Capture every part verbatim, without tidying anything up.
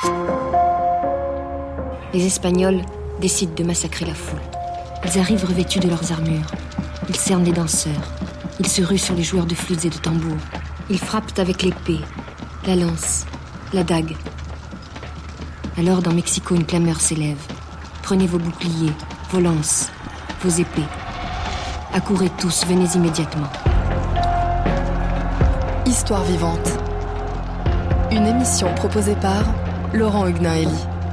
Les Espagnols décident de massacrer la foule. Ils arrivent revêtus de leurs armures. Ils cernent les danseurs. Ils se ruent sur les joueurs de flûtes et de tambours. Ils frappent avec l'épée, la lance, la dague. Alors, dans Mexico, une clameur s'élève. Prenez vos boucliers, vos lances, vos épées. Accourez tous, venez immédiatement. Histoire vivante. Une émission proposée par Laurent Huguenin-Hélie.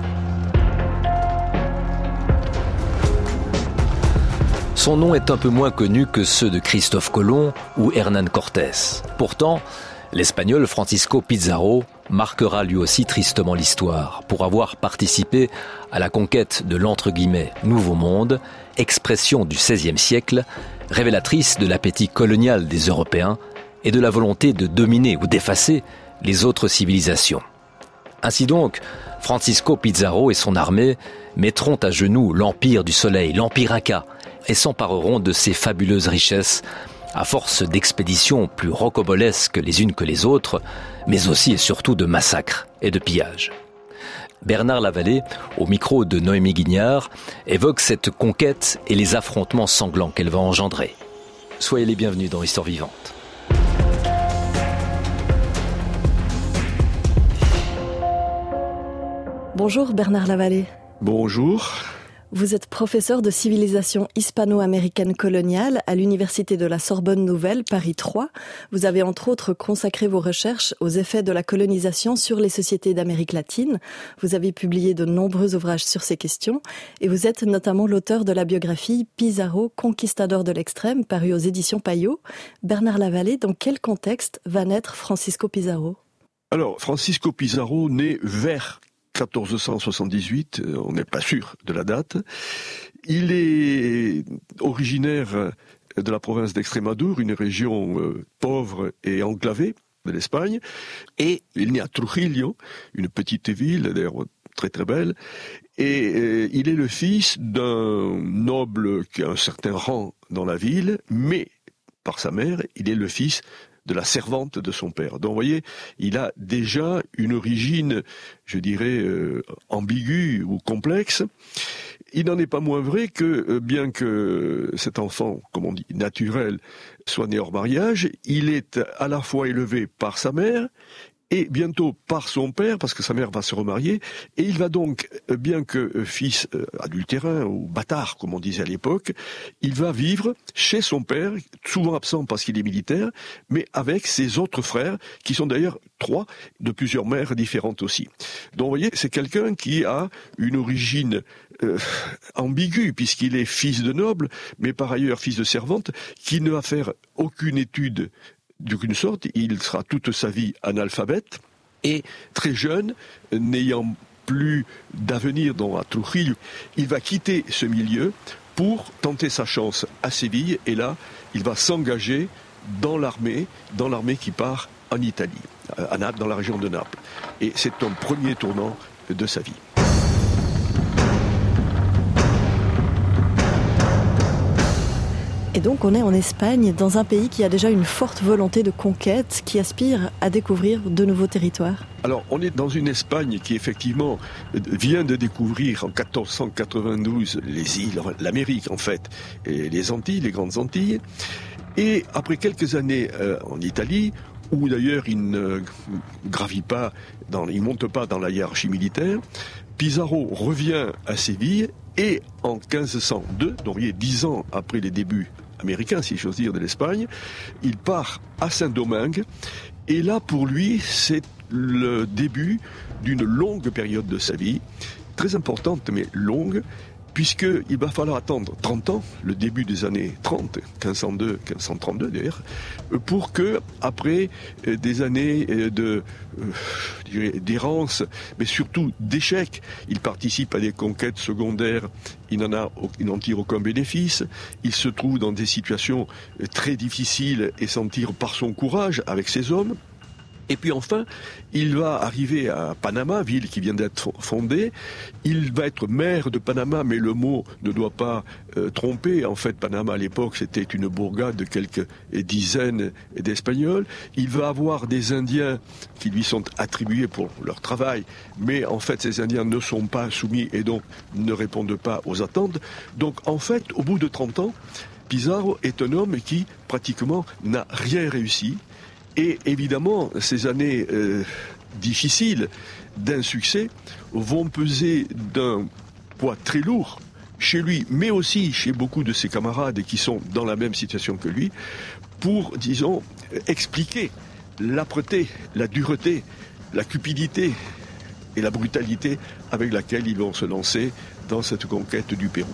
Son nom est un peu moins connu que ceux de Christophe Colomb ou Hernán Cortés. Pourtant, l'Espagnol Francisco Pizarro marquera lui aussi tristement l'histoire pour avoir participé à la conquête de l'entre guillemets Nouveau Monde, expression du seizième siècle, révélatrice de l'appétit colonial des Européens et de la volonté de dominer ou d'effacer les autres civilisations. Ainsi donc, Francisco Pizarro et son armée mettront à genoux l'empire du soleil, l'empire Inca, et s'empareront de ces fabuleuses richesses à force d'expéditions plus rocambolesques les unes que les autres, mais aussi et surtout de massacres et de pillages. Bernard Lavallée, au micro de Noémie Guignard, évoque cette conquête et les affrontements sanglants qu'elle va engendrer. Soyez les bienvenus dans Histoire vivante. Bonjour Bernard Lavallée. Bonjour. Vous êtes professeur de civilisation hispano-américaine coloniale à l'Université de la Sorbonne Nouvelle, Paris trois. Vous avez entre autres consacré vos recherches aux effets de la colonisation sur les sociétés d'Amérique latine. Vous avez publié de nombreux ouvrages sur ces questions et vous êtes notamment l'auteur de la biographie Pizarro, conquistador de l'extrême, parue aux éditions Payot. Bernard Lavallée, dans quel contexte va naître Francisco Pizarro ? Alors, Francisco Pizarro naît vers quatorze cent soixante-dix-huit, on n'est pas sûr de la date. Il est originaire de la province d'Extrémadure, une région euh, pauvre et enclavée de l'Espagne. Et il naît à Trujillo, une petite ville, d'ailleurs très très belle. Et euh, il est le fils d'un noble qui a un certain rang dans la ville, mais par sa mère, il est le fils de la servante de son père. Donc, vous voyez, il a déjà une origine, je dirais, euh, ambiguë ou complexe. Il n'en est pas moins vrai que, euh, bien que cet enfant, comme on dit, naturel, soit né hors mariage, il est à la fois élevé par sa mère et bientôt par son père, parce que sa mère va se remarier, et il va donc, bien que fils adultérin ou bâtard, comme on disait à l'époque, il va vivre chez son père, souvent absent parce qu'il est militaire, mais avec ses autres frères, qui sont d'ailleurs trois, de plusieurs mères différentes aussi. Donc vous voyez, c'est quelqu'un qui a une origine euh, ambiguë, puisqu'il est fils de noble, mais par ailleurs fils de servante, qui ne va faire aucune étude d'aucune sorte. Il sera toute sa vie analphabète et très jeune, n'ayant plus d'avenir dans la Trujillo, il va quitter ce milieu pour tenter sa chance à Séville et là, il va s'engager dans l'armée, dans l'armée qui part en Italie, à Naples, dans la région de Naples. Et c'est un premier tournant de sa vie. Et donc on est en Espagne, dans un pays qui a déjà une forte volonté de conquête, qui aspire à découvrir de nouveaux territoires. Alors on est dans une Espagne qui effectivement vient de découvrir en quatorze cent quatre-vingt-douze les îles, l'Amérique en fait, et les Antilles, les grandes Antilles. Et après quelques années euh, en Italie, où d'ailleurs il ne gravit pas, dans, il ne monte pas dans la hiérarchie militaire, Pizarro revient à Séville et en quinze cent deux, donc il y a dix ans après les débuts américains, si j'ose dire, de l'Espagne, il part à Saint-Domingue et là pour lui c'est le début d'une longue période de sa vie, très importante mais longue, puisqu'il va falloir attendre trente ans, le début des années trente, quinze cent deux, quinze cent trente-deux d'ailleurs, pour que, après des années de, je dirais, d'errance, mais surtout d'échecs, il participe à des conquêtes secondaires, il n'en a, il n'en tire aucun bénéfice, il se trouve dans des situations très difficiles et s'en tire par son courage avec ses hommes. Et puis enfin, il va arriver à Panama, ville qui vient d'être fondée. Il va être maire de Panama, mais le mot ne doit pas euh, tromper. En fait, Panama à l'époque, c'était une bourgade de quelques dizaines d'Espagnols. Il va avoir des Indiens qui lui sont attribués pour leur travail, mais en fait, ces Indiens ne sont pas soumis et donc ne répondent pas aux attentes. Donc en fait, au bout de trente ans, Pizarro est un homme qui pratiquement n'a rien réussi. Et évidemment, ces années euh, difficiles d'insuccès vont peser d'un poids très lourd chez lui, mais aussi chez beaucoup de ses camarades qui sont dans la même situation que lui, pour, disons, expliquer l'âpreté, la dureté, la cupidité et la brutalité avec laquelle ils vont se lancer dans cette conquête du Pérou.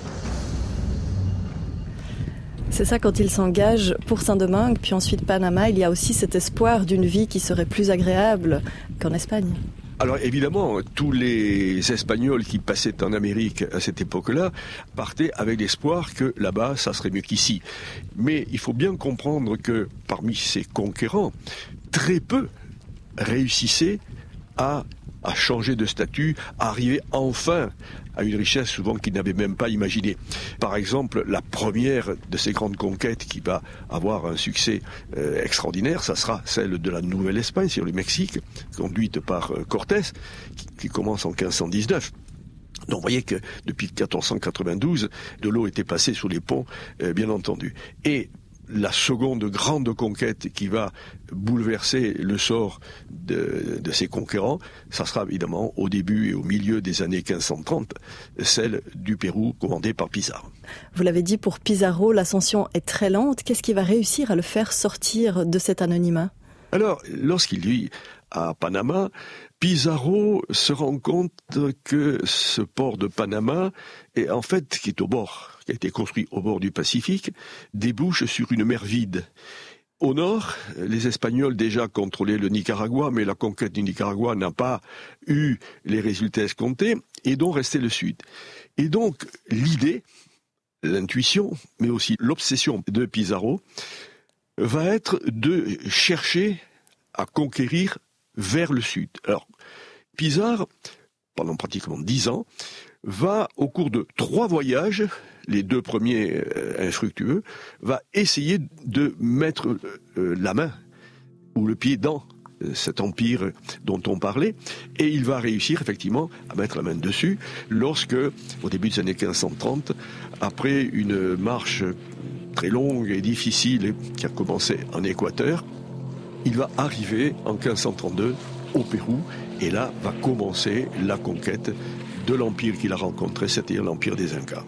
C'est ça, quand il s'engage pour Saint-Domingue, puis ensuite Panama, il y a aussi cet espoir d'une vie qui serait plus agréable qu'en Espagne. Alors évidemment, tous les Espagnols qui passaient en Amérique à cette époque-là partaient avec l'espoir que là-bas, ça serait mieux qu'ici. Mais il faut bien comprendre que parmi ces conquérants, très peu réussissaient à, à changer de statut, à arriver enfin à une richesse souvent qu'ils n'avaient même pas imaginée. Par exemple, la première de ces grandes conquêtes qui va avoir un succès euh, extraordinaire, ça sera celle de la Nouvelle-Espagne sur le Mexique, conduite par euh, Cortés, qui, qui commence en quinze cent dix-neuf. Donc vous voyez que depuis quatorze cent quatre-vingt-douze, de l'eau était passée sous les ponts, euh, bien entendu. Et la seconde grande conquête qui va bouleverser le sort de, de ces conquérants, ça sera évidemment au début et au milieu des années quinze cent trente, celle du Pérou commandée par Pizarro. Vous l'avez dit, pour Pizarro, l'ascension est très lente. Qu'est-ce qui va réussir à le faire sortir de cet anonymat ? Alors, lorsqu'il vit à Panama, Pizarro se rend compte que ce port de Panama, est, en fait, qui est au bord, qui a été construit au bord du Pacifique, débouche sur une mer vide. Au nord, les Espagnols déjà contrôlaient le Nicaragua, mais la conquête du Nicaragua n'a pas eu les résultats escomptés, et donc restait le sud. Et donc, l'idée, l'intuition, mais aussi l'obsession de Pizarro, va être de chercher à conquérir vers le sud. Alors, Pizarro, pendant pratiquement dix ans, va, au cours de trois voyages, les deux premiers euh, infructueux, va essayer de mettre euh, la main ou le pied dans euh, cet empire dont on parlait, et il va réussir effectivement à mettre la main dessus lorsque, au début des années quinze cent trente, après une marche très longue et difficile qui a commencé en Équateur, il va arriver en quinze cent trente-deux au Pérou, et là va commencer la conquête de l'empire qu'il a rencontré, c'est-à-dire l'empire des Incas.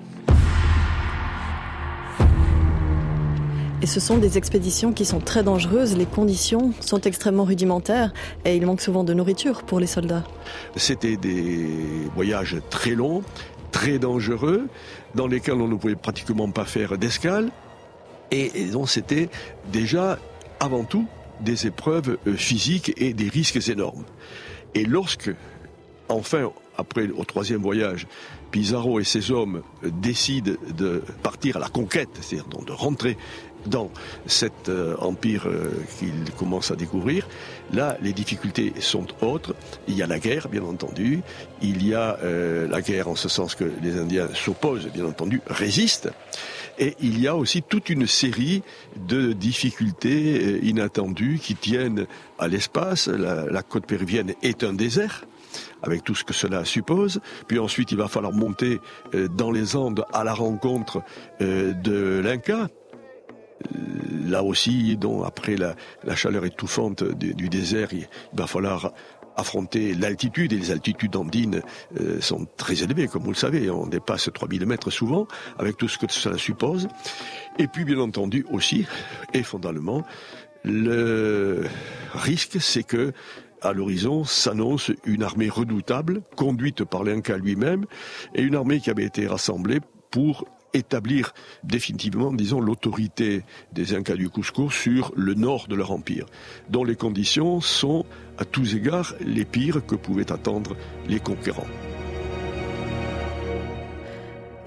Et ce sont des expéditions qui sont très dangereuses, les conditions sont extrêmement rudimentaires et il manque souvent de nourriture pour les soldats. C'était des voyages très longs, très dangereux, dans lesquels on ne pouvait pratiquement pas faire d'escale, et donc c'était déjà, avant tout, des épreuves physiques et des risques énormes. Et lorsque, enfin, après, au troisième voyage, Pizarro et ses hommes décident de partir à la conquête, c'est-à-dire donc de rentrer dans cet euh, empire euh, qu'ils commencent à découvrir, là, les difficultés sont autres. Il y a la guerre, bien entendu. Il y a euh, la guerre en ce sens que les Indiens s'opposent, bien entendu, résistent. Et il y a aussi toute une série de difficultés euh, inattendues qui tiennent à l'espace. La, la côte péruvienne est un désert, avec tout ce que cela suppose. Puis ensuite, il va falloir monter euh, dans les Andes à la rencontre euh, de l'Inca. Là aussi, donc, après la, la chaleur étouffante du, du désert, il va falloir affronter l'altitude, et les altitudes andines euh, sont très élevées, comme vous le savez, on dépasse trois mille mètres souvent, avec tout ce que cela suppose. Et puis, bien entendu, aussi, et fondamentalement, le risque, c'est que à l'horizon s'annonce une armée redoutable, conduite par l'Inca lui-même, et une armée qui avait été rassemblée pour établir définitivement, disons, l'autorité des Incas du Cusco sur le nord de leur empire, dont les conditions sont, à tous égards, les pires que pouvaient attendre les conquérants.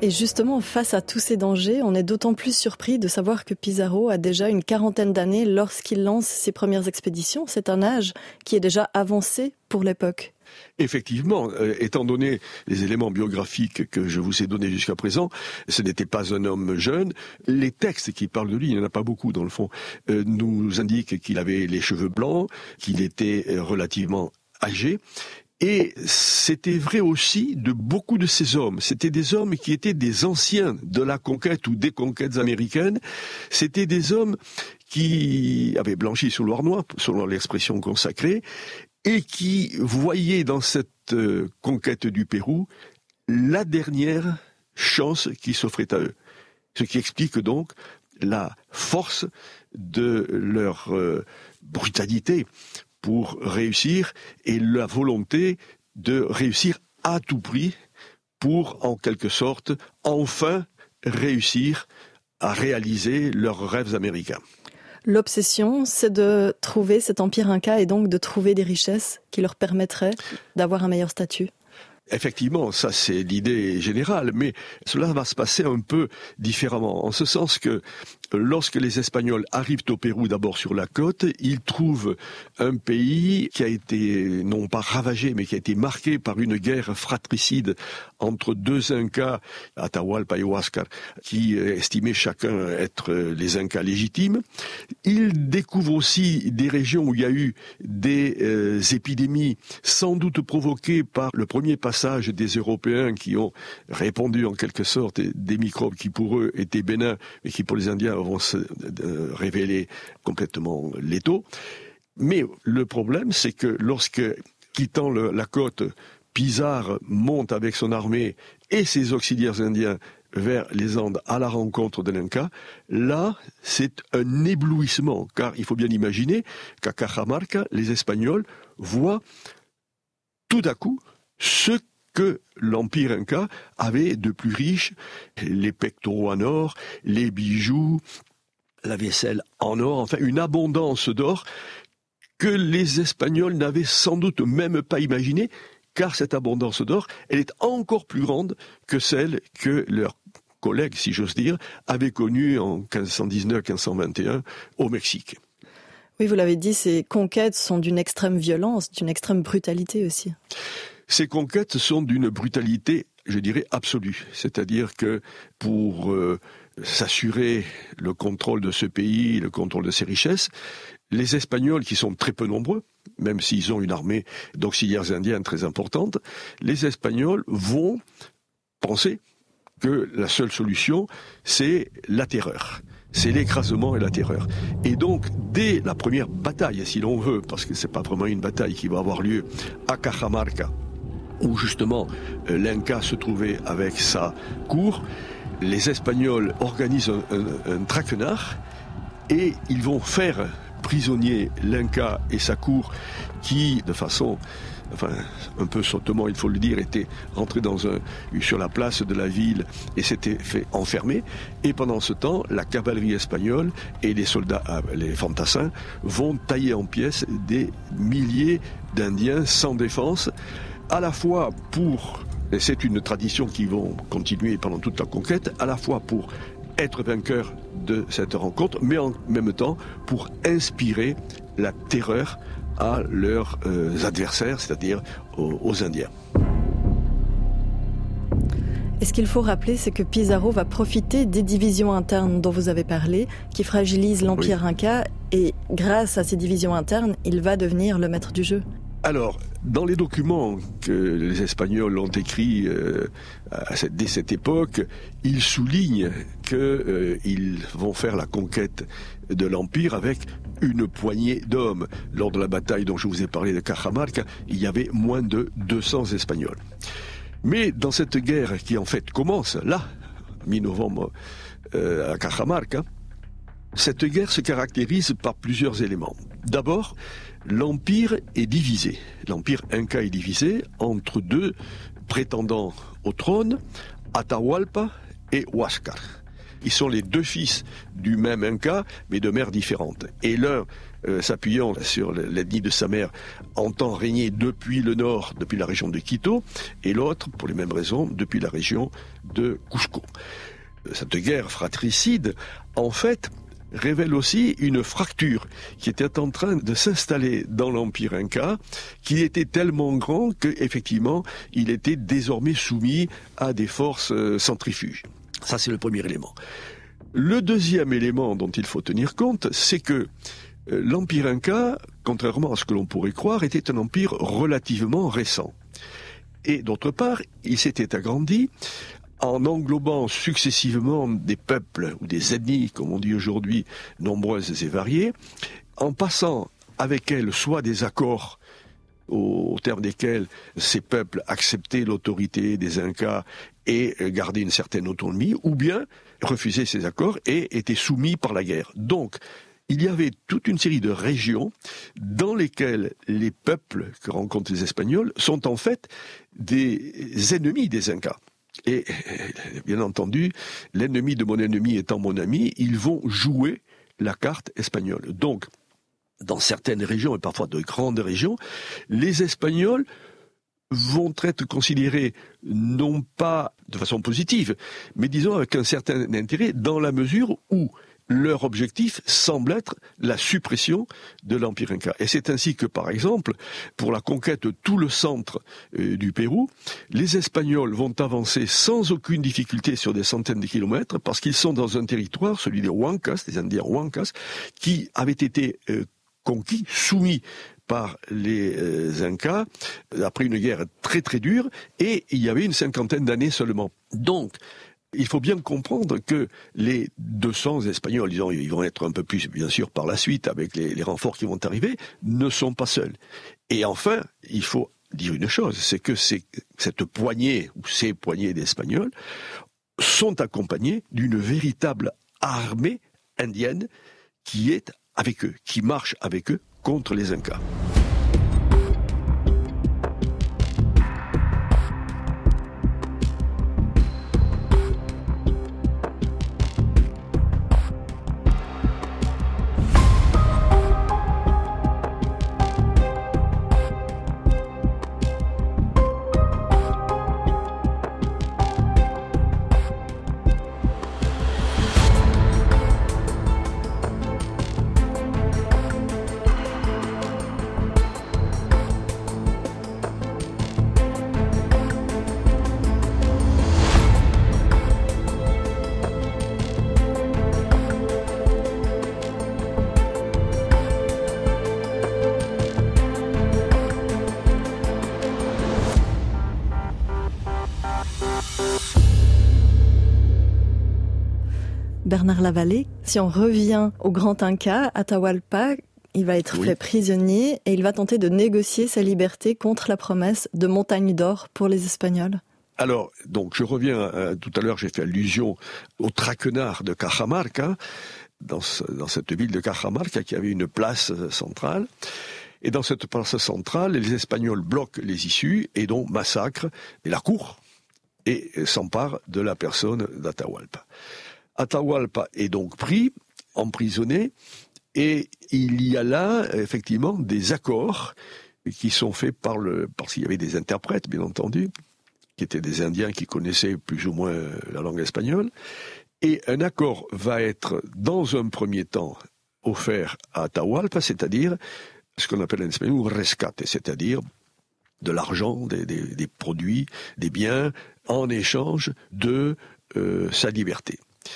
Et justement, face à tous ces dangers, on est d'autant plus surpris de savoir que Pizarro a déjà une quarantaine d'années lorsqu'il lance ses premières expéditions. C'est un âge qui est déjà avancé pour l'époque. Effectivement, euh, étant donné les éléments biographiques que je vous ai donnés jusqu'à présent, ce n'était pas un homme jeune. Les textes qui parlent de lui, il n'y en a pas beaucoup dans le fond, euh, nous indiquent qu'il avait les cheveux blancs, qu'il était relativement âgé. Et c'était vrai aussi de beaucoup de ces hommes. C'était des hommes qui étaient des anciens de la conquête ou des conquêtes américaines. C'était des hommes qui avaient blanchi sur le noir, selon l'expression consacrée, et qui voyaient dans cette euh, conquête du Pérou la dernière chance qui s'offrait à eux. Ce qui explique donc la force de leur euh, brutalité pour réussir et la volonté de réussir à tout prix pour, en quelque sorte, enfin réussir à réaliser leurs rêves américains. L'obsession, c'est de trouver cet empire inca et donc de trouver des richesses qui leur permettraient d'avoir un meilleur statut. Effectivement, ça c'est l'idée générale, mais cela va se passer un peu différemment, en ce sens que lorsque les Espagnols arrivent au Pérou, d'abord sur la côte, ils trouvent un pays qui a été, non pas ravagé, mais qui a été marqué par une guerre fratricide entre deux Incas, Atahualpa et Huáscar, qui estimaient chacun être les Incas légitimes. Ils découvrent aussi des régions où il y a eu des euh, épidémies, sans doute provoquées par le premier passage des Européens qui ont répandu en quelque sorte des microbes qui pour eux étaient bénins, mais qui pour les Indiens vont se euh, révéler complètement létaux. Mais le problème, c'est que lorsque, quittant le, la côte, Pizarro monte avec son armée et ses auxiliaires indiens vers les Andes à la rencontre de l'Inca, là, c'est un éblouissement, car il faut bien imaginer qu'à Cajamarca, les Espagnols voient tout à coup ce que l'Empire Inca avait de plus riche, les pectoraux en or, les bijoux, la vaisselle en or, enfin une abondance d'or que les Espagnols n'avaient sans doute même pas imaginé, car cette abondance d'or, elle est encore plus grande que celle que leurs collègues, si j'ose dire, avaient connue en quinze cent dix-neuf quinze cent vingt et un au Mexique. Oui, vous l'avez dit, ces conquêtes sont d'une extrême violence, d'une extrême brutalité aussi. Ces conquêtes sont d'une brutalité, je dirais, absolue. C'est-à-dire que pour euh, s'assurer le contrôle de ce pays, le contrôle de ses richesses, les Espagnols, qui sont très peu nombreux, même s'ils ont une armée d'auxiliaires indiens très importante, les Espagnols vont penser que la seule solution, c'est la terreur. C'est l'écrasement et la terreur. Et donc, dès la première bataille, si l'on veut, parce que c'est pas vraiment une bataille qui va avoir lieu à Cajamarca, où justement l'Inca se trouvait avec sa cour, les Espagnols organisent un, un, un traquenard et ils vont faire prisonnier l'Inca et sa cour qui, de façon, enfin, un peu sottement, il faut le dire, était rentré dans un, sur la place de la ville et s'était fait enfermer. Et pendant ce temps, la cavalerie espagnole et les soldats, les fantassins, vont tailler en pièces des milliers d'Indiens sans défense, à la fois pour, et c'est une tradition qui vont continuer pendant toute la conquête, à la fois pour être vainqueurs de cette rencontre, mais en même temps pour inspirer la terreur à leurs euh, adversaires, c'est-à-dire aux, aux Indiens. Et ce qu'il faut rappeler, c'est que Pizarro va profiter des divisions internes dont vous avez parlé, qui fragilisent l'Empire oui. Inca, et grâce à ces divisions internes, il va devenir le maître du jeu. Alors, dans les documents que les Espagnols ont écrits euh, à cette, dès cette époque, ils soulignent qu'ils euh, vont faire la conquête de l'Empire avec une poignée d'hommes. Lors de la bataille dont je vous ai parlé de Cajamarca, il y avait moins de deux cents Espagnols. Mais dans cette guerre qui en fait commence là, mi-novembre, euh, à Cajamarca, cette guerre se caractérise par plusieurs éléments. D'abord, l'Empire est divisé. L'Empire Inca est divisé entre deux prétendants au trône, Atahualpa et Huáscar. Ils sont les deux fils du même Inca, mais de mères différentes. Et l'un, euh, s'appuyant sur l'ethnie de sa mère, entend régner depuis le nord, depuis la région de Quito, et l'autre, pour les mêmes raisons, depuis la région de Cusco. Cette guerre fratricide, en fait, révèle aussi une fracture qui était en train de s'installer dans l'Empire Inca, qui était tellement grand qu'effectivement, il était désormais soumis à des forces centrifuges. Ça, c'est le premier élément. Le deuxième élément dont il faut tenir compte, c'est que l'Empire Inca, contrairement à ce que l'on pourrait croire, était un empire relativement récent. Et d'autre part, il s'était agrandi en englobant successivement des peuples ou des ethnies, comme on dit aujourd'hui, nombreuses et variées, en passant avec elles soit des accords au, au terme desquels ces peuples acceptaient l'autorité des Incas et gardaient une certaine autonomie, ou bien refusaient ces accords et étaient soumis par la guerre. Donc, il y avait toute une série de régions dans lesquelles les peuples que rencontrent les Espagnols sont en fait des ennemis des Incas. Et bien entendu, l'ennemi de mon ennemi étant mon ami, ils vont jouer la carte espagnole. Donc, dans certaines régions, et parfois de grandes régions, les Espagnols vont être considérés non pas de façon positive, mais disons avec un certain intérêt dans la mesure où leur objectif semble être la suppression de l'Empire Inca. Et c'est ainsi que, par exemple, pour la conquête de tout le centre euh, du Pérou, les Espagnols vont avancer sans aucune difficulté sur des centaines de kilomètres parce qu'ils sont dans un territoire, celui des Huancas, des Indiens Huancas, qui avait été euh, conquis, soumis par les euh, Incas, après une guerre très très dure, et il y avait une cinquantaine d'années seulement. Donc, il faut bien comprendre que les deux cents Espagnols, disons, ils vont être un peu plus, bien sûr, par la suite, avec les, les renforts qui vont arriver, ne sont pas seuls. Et enfin, il faut dire une chose, c'est que ces, cette poignée, ou ces poignées d'Espagnols, sont accompagnés d'une véritable armée indienne qui est avec eux, qui marche avec eux contre les Incas. Bernard Lavallée, si on revient au grand Inca, Atahualpa, il va être oui. fait prisonnier et il va tenter de négocier sa liberté contre la promesse de montagne d'or pour les Espagnols. Alors, donc, je reviens, euh, tout à l'heure, j'ai fait allusion au traquenard de Cajamarca, dans, ce, dans cette ville de Cajamarca qui avait une place centrale. Et dans cette place centrale, les Espagnols bloquent les issues et donc massacrent la cour et s'emparent de la personne d'Atahualpa. Atahualpa est donc pris, emprisonné, et il y a là, effectivement, des accords qui sont faits par le... parce qu'il y avait des interprètes, bien entendu, qui étaient des Indiens qui connaissaient plus ou moins la langue espagnole, et un accord va être, dans un premier temps, offert à Atahualpa, c'est-à-dire ce qu'on appelle en espagnol un rescate, c'est-à-dire de l'argent, des, des, des produits, des biens, en échange de euh, sa liberté.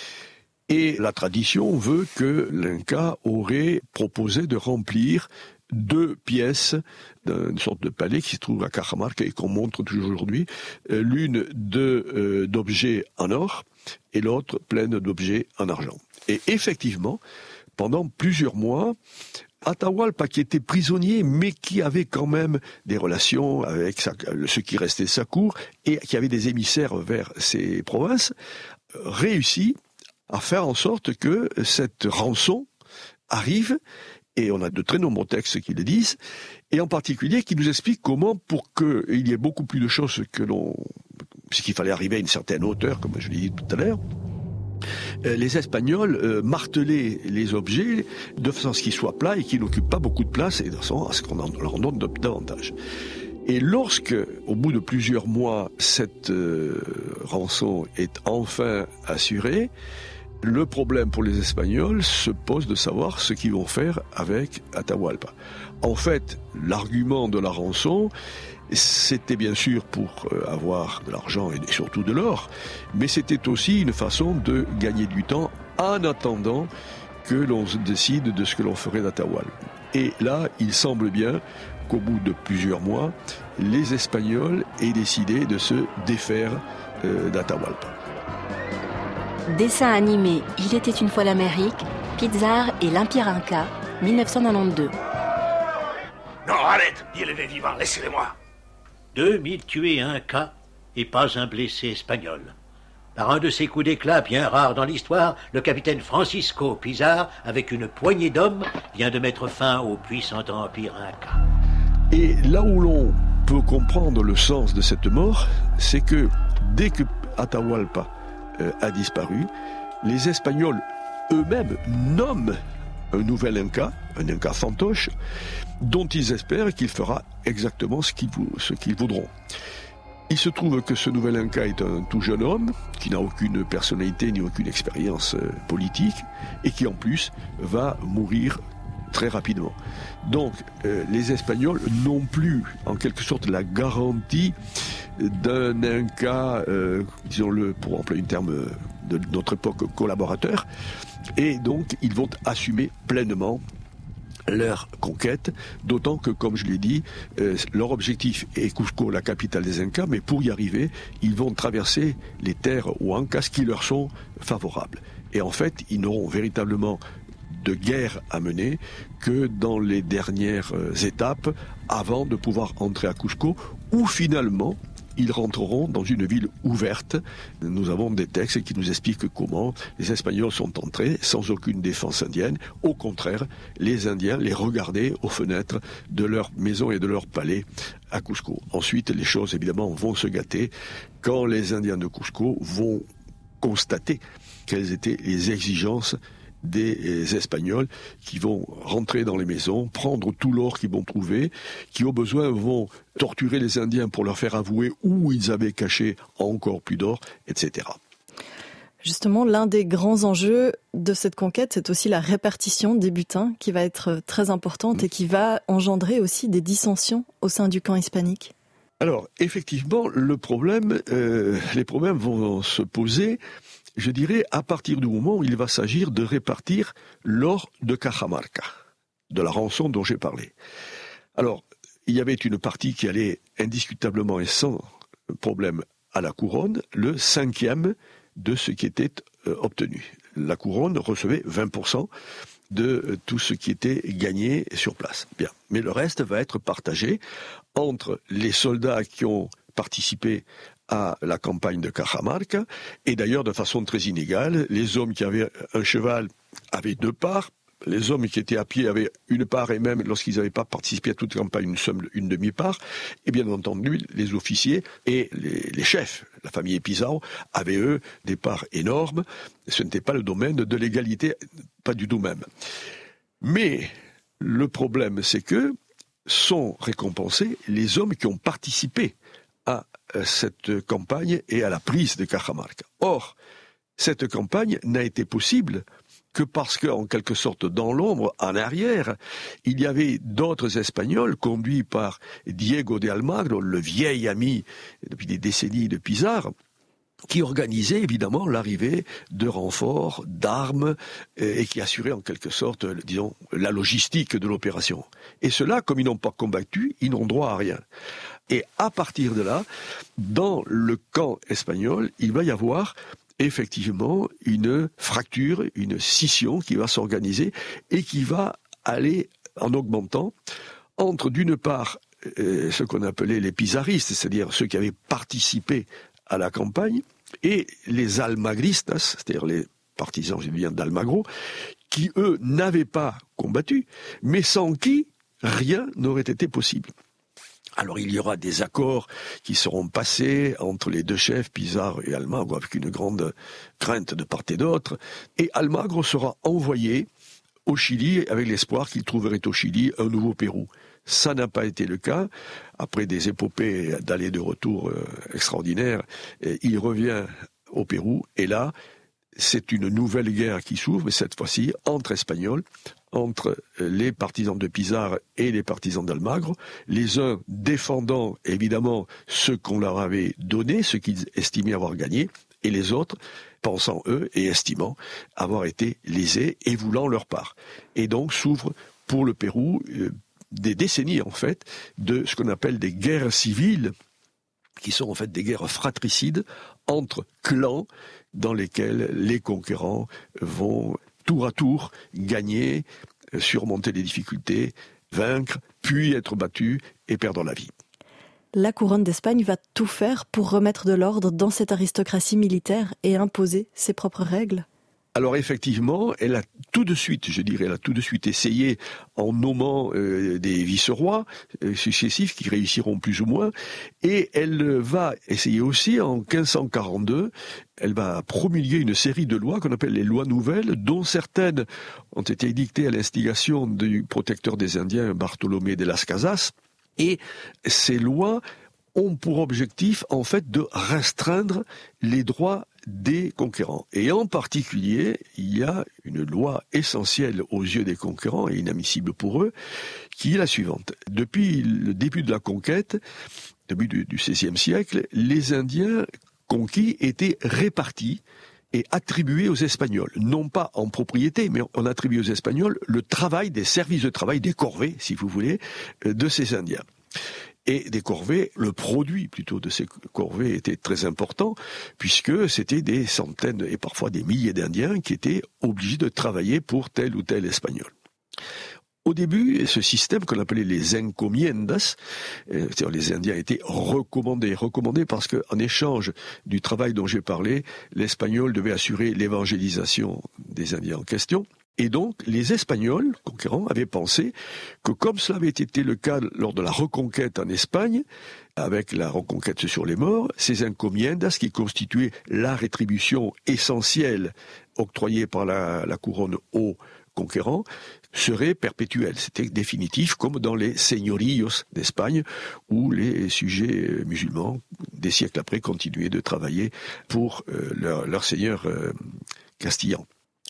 Et la tradition veut que l'Inca aurait proposé de remplir deux pièces d'une sorte de palais qui se trouve à Cajamarca et qu'on montre toujours aujourd'hui, l'une de, euh, d'objets en or et l'autre pleine d'objets en argent. Et effectivement, pendant plusieurs mois, Atahualpa, qui était prisonnier, mais qui avait quand même des relations avec sa, ce qui restait de sa cour et qui avait des émissaires vers ses provinces, réussit à faire en sorte que cette rançon arrive, et on a de très nombreux textes qui le disent, et en particulier qui nous expliquent comment, pour qu'il y ait beaucoup plus de choses que l'on... puisqu'il fallait arriver à une certaine hauteur, comme je l'ai dit tout à l'heure, les Espagnols euh, martelaient les objets de façon à ce qu'ils soient plats et qu'ils n'occupent pas beaucoup de place et de façon à ce qu'on en leur donne davantage. Et lorsque, au bout de plusieurs mois, cette euh, rançon est enfin assurée, le problème pour les Espagnols se pose de savoir ce qu'ils vont faire avec Atahualpa. En fait, l'argument de la rançon, c'était bien sûr pour avoir de l'argent et surtout de l'or, mais c'était aussi une façon de gagner du temps en attendant que l'on décide de ce que l'on ferait d'Atahualpa. Et là, il semble bien qu'au bout de plusieurs mois, les Espagnols aient décidé de se défaire euh, d'Atahualpa. Dessin animé Il était une fois l'Amérique, Pizarre et l'Empire Inca, dix-neuf cent quatre-vingt-douze. Non, arrête, il est vivant, laissez-les-moi. deux mille tués Incas et pas un blessé espagnol. Par un de ces coups d'éclat bien rares dans l'histoire, le capitaine Francisco Pizarro, avec une poignée d'hommes, vient de mettre fin au puissant empire Inca. Et là où l'on peut comprendre le sens de cette mort, c'est que dès que Atahualpa euh, a disparu, les Espagnols eux-mêmes nomment un nouvel Inca, un Inca fantoche, dont ils espèrent qu'il fera exactement ce qu'ils, ce qu'ils voudront. Il se trouve que ce nouvel Inca est un tout jeune homme, qui n'a aucune personnalité ni aucune expérience euh, politique, et qui en plus va mourir très rapidement. Donc euh, les Espagnols n'ont plus en quelque sorte la garantie d'un Inca, euh, disons-le pour employer un terme de notre époque, collaborateur, et donc ils vont assumer pleinement leur conquête, d'autant que, comme je l'ai dit, euh, leur objectif est Cusco, la capitale des Incas, mais pour y arriver, ils vont traverser les terres Huancas qui leur sont favorables. Et en fait, ils n'auront véritablement de guerre à mener que dans les dernières étapes avant de pouvoir entrer à Cusco, où finalement ils rentreront dans une ville ouverte. Nous avons des textes qui nous expliquent comment les Espagnols sont entrés sans aucune défense indienne. Au contraire, les Indiens les regardaient aux fenêtres de leurs maisons et de leurs palais à Cusco. Ensuite, les choses évidemment vont se gâter quand les Indiens de Cusco vont constater quelles étaient les exigences des Espagnols qui vont rentrer dans les maisons, prendre tout l'or qu'ils vont trouver, qui au besoin vont torturer les Indiens pour leur faire avouer où ils avaient caché encore plus d'or, et cetera. Justement, l'un des grands enjeux de cette conquête, c'est aussi la répartition des butins qui va être très importante et qui va engendrer aussi des dissensions au sein du camp hispanique. Alors, effectivement, le problème, euh, les problèmes vont se poser, je dirais, à partir du moment où il va s'agir de répartir l'or de Cajamarca, de la rançon dont j'ai parlé. Alors, il y avait une partie qui allait indiscutablement et sans problème à la couronne, le cinquième de ce qui était euh, obtenu. La couronne recevait vingt pour cent de tout ce qui était gagné sur place. Bien. Mais le reste va être partagé entre les soldats qui ont participé à la campagne de Cajamarca, et d'ailleurs de façon très inégale. Les hommes qui avaient un cheval avaient deux parts, les hommes qui étaient à pied avaient une part, et même lorsqu'ils n'avaient pas participé à toute campagne, une, somme, une demi-part, et bien entendu, les officiers et les, les chefs, la famille Pizarro, avaient eux des parts énormes. Ce n'était pas le domaine de l'égalité, pas du tout même. Mais le problème, c'est que sont récompensés les hommes qui ont participé à cette campagne et à la prise de Cajamarca. Or, cette campagne n'a été possible que parce que, en quelque sorte, dans l'ombre, en arrière, il y avait d'autres Espagnols conduits par Diego de Almagro, le vieil ami depuis des décennies de Pizarro, qui organisait évidemment l'arrivée de renforts, d'armes, et qui assurait en quelque sorte, disons, la logistique de l'opération. Et ceux-là, comme ils n'ont pas combattu, ils n'ont droit à rien. Et à partir de là, dans le camp espagnol, il va y avoir effectivement une fracture, une scission qui va s'organiser et qui va aller en augmentant entre d'une part euh, ce qu'on appelait les pizarristes, c'est-à-dire ceux qui avaient participé à la campagne, et les almagristas, c'est-à-dire les partisans, je viens d'Almagro, qui eux n'avaient pas combattu, mais sans qui rien n'aurait été possible. Alors il y aura des accords qui seront passés entre les deux chefs, Pizarro et Almagro, avec une grande crainte de part et d'autre. Et Almagro sera envoyé au Chili avec l'espoir qu'il trouverait au Chili un nouveau Pérou. Ça n'a pas été le cas. Après des épopées d'aller de retour euh, extraordinaires, il revient au Pérou et là, c'est une nouvelle guerre qui s'ouvre, mais cette fois-ci entre Espagnols, entre les partisans de Pizarro et les partisans d'Almagro, les uns défendant évidemment ce qu'on leur avait donné, ce qu'ils estimaient avoir gagné, et les autres pensant eux et estimant avoir été lésés et voulant leur part. Et donc s'ouvre pour le Pérou euh, des décennies en fait de ce qu'on appelle des guerres civiles, qui sont en fait des guerres fratricides entre clans dans lesquels les conquérants vont tour à tour gagner, surmonter les difficultés, vaincre, puis être battus et perdre la vie. La couronne d'Espagne va tout faire pour remettre de l'ordre dans cette aristocratie militaire et imposer ses propres règles. Alors effectivement, elle a tout de suite, je dirais, elle a tout de suite essayé en nommant euh, des vice-rois euh, successifs qui réussiront plus ou moins, et elle va essayer aussi en quinze cent quarante-deux, elle va promulguer une série de lois qu'on appelle les lois nouvelles, dont certaines ont été édictées à l'instigation du protecteur des Indiens Bartolomé de las Casas, et ces lois ont pour objectif en fait de restreindre les droits des conquérants. Et en particulier, il y a une loi essentielle aux yeux des conquérants et inadmissible pour eux, qui est la suivante. Depuis le début de la conquête, début du, du seizième siècle, les Indiens conquis étaient répartis et attribués aux Espagnols. Non pas en propriété, mais on attribue aux Espagnols le travail, des services de travail, des corvées, si vous voulez, de ces Indiens. Et des corvées, le produit plutôt de ces corvées était très important, puisque c'était des centaines et parfois des milliers d'Indiens qui étaient obligés de travailler pour tel ou tel Espagnol. Au début, ce système qu'on appelait les encomiendas, c'est-à-dire les Indiens étaient recommandés, recommandés parce qu'en échange du travail dont j'ai parlé, l'Espagnol devait assurer l'évangélisation des Indiens en question. Et donc, les Espagnols, conquérants, avaient pensé que comme cela avait été le cas lors de la reconquête en Espagne, avec la reconquête sur les morts, ces encomiendas, qui constituaient la rétribution essentielle octroyée par la, la couronne aux conquérants, seraient perpétuelles. C'était définitif, comme dans les señoríos d'Espagne, où les sujets musulmans, des siècles après, continuaient de travailler pour euh, leur, leur seigneur euh, castillan.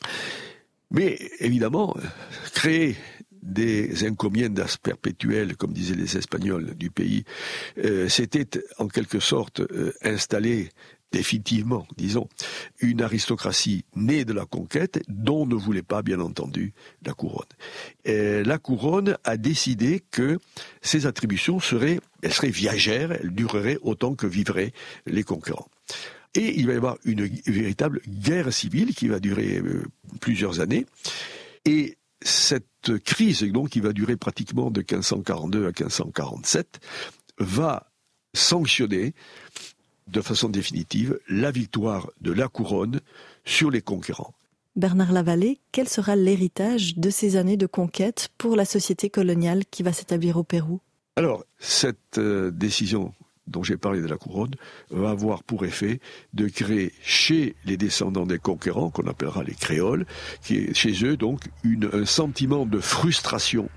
Mais évidemment, créer des encomiendas perpétuelles, comme disaient les Espagnols du pays, euh, c'était en quelque sorte euh, installer définitivement, disons, une aristocratie née de la conquête dont ne voulait pas, bien entendu, la couronne. Et la couronne a décidé que ces attributions seraient, elles seraient viagères, elles dureraient autant que vivraient les conquérants. Et il va y avoir une véritable guerre civile qui va durer euh, plusieurs années. Et cette crise, donc, qui va durer pratiquement de quinze cent quarante-deux à quinze cent quarante-sept, va sanctionner de façon définitive la victoire de la couronne sur les conquérants. Bernard Lavallée, quel sera l'héritage de ces années de conquête pour la société coloniale qui va s'établir au Pérou ? Alors, cette euh, décision dont j'ai parlé de la couronne, va avoir pour effet de créer chez les descendants des conquérants, qu'on appellera les créoles, qui est chez eux donc une, un sentiment de frustration,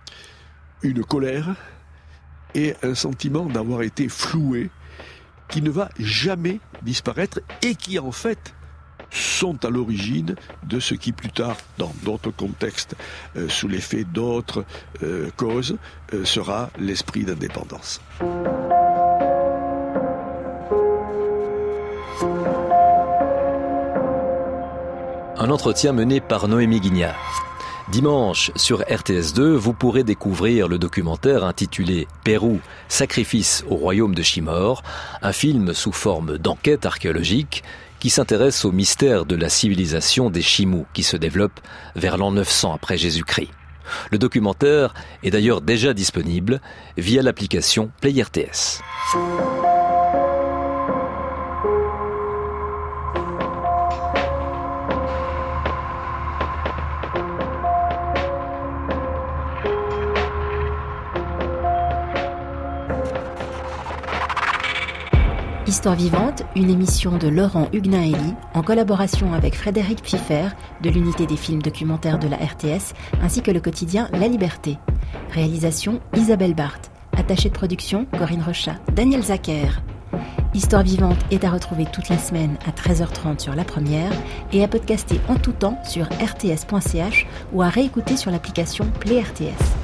une colère et un sentiment d'avoir été floué, qui ne va jamais disparaître et qui en fait sont à l'origine de ce qui plus tard, dans d'autres contextes, euh, sous l'effet d'autres euh, causes, euh, sera l'esprit d'indépendance. Un entretien mené par Noémie Guignard. Dimanche, sur R T S deux, vous pourrez découvrir le documentaire intitulé « Pérou, sacrifice au royaume de Chimor », un film sous forme d'enquête archéologique qui s'intéresse au mystère de la civilisation des Chimous qui se développe vers l'an neuf cents après Jésus-Christ. Le documentaire est d'ailleurs déjà disponible via l'application Play R T S. Histoire vivante, une émission de Laurent Huguenin-Hélie en collaboration avec Frédéric Pfiffer de l'unité des films documentaires de la R T S ainsi que le quotidien La Liberté. Réalisation Isabelle Barthes. Attachée de production Corinne Rochat, Daniel Zacher. Histoire vivante est à retrouver toute la semaine à treize heures trente sur La Première et à podcaster en tout temps sur r t s point c h ou à réécouter sur l'application Play R T S.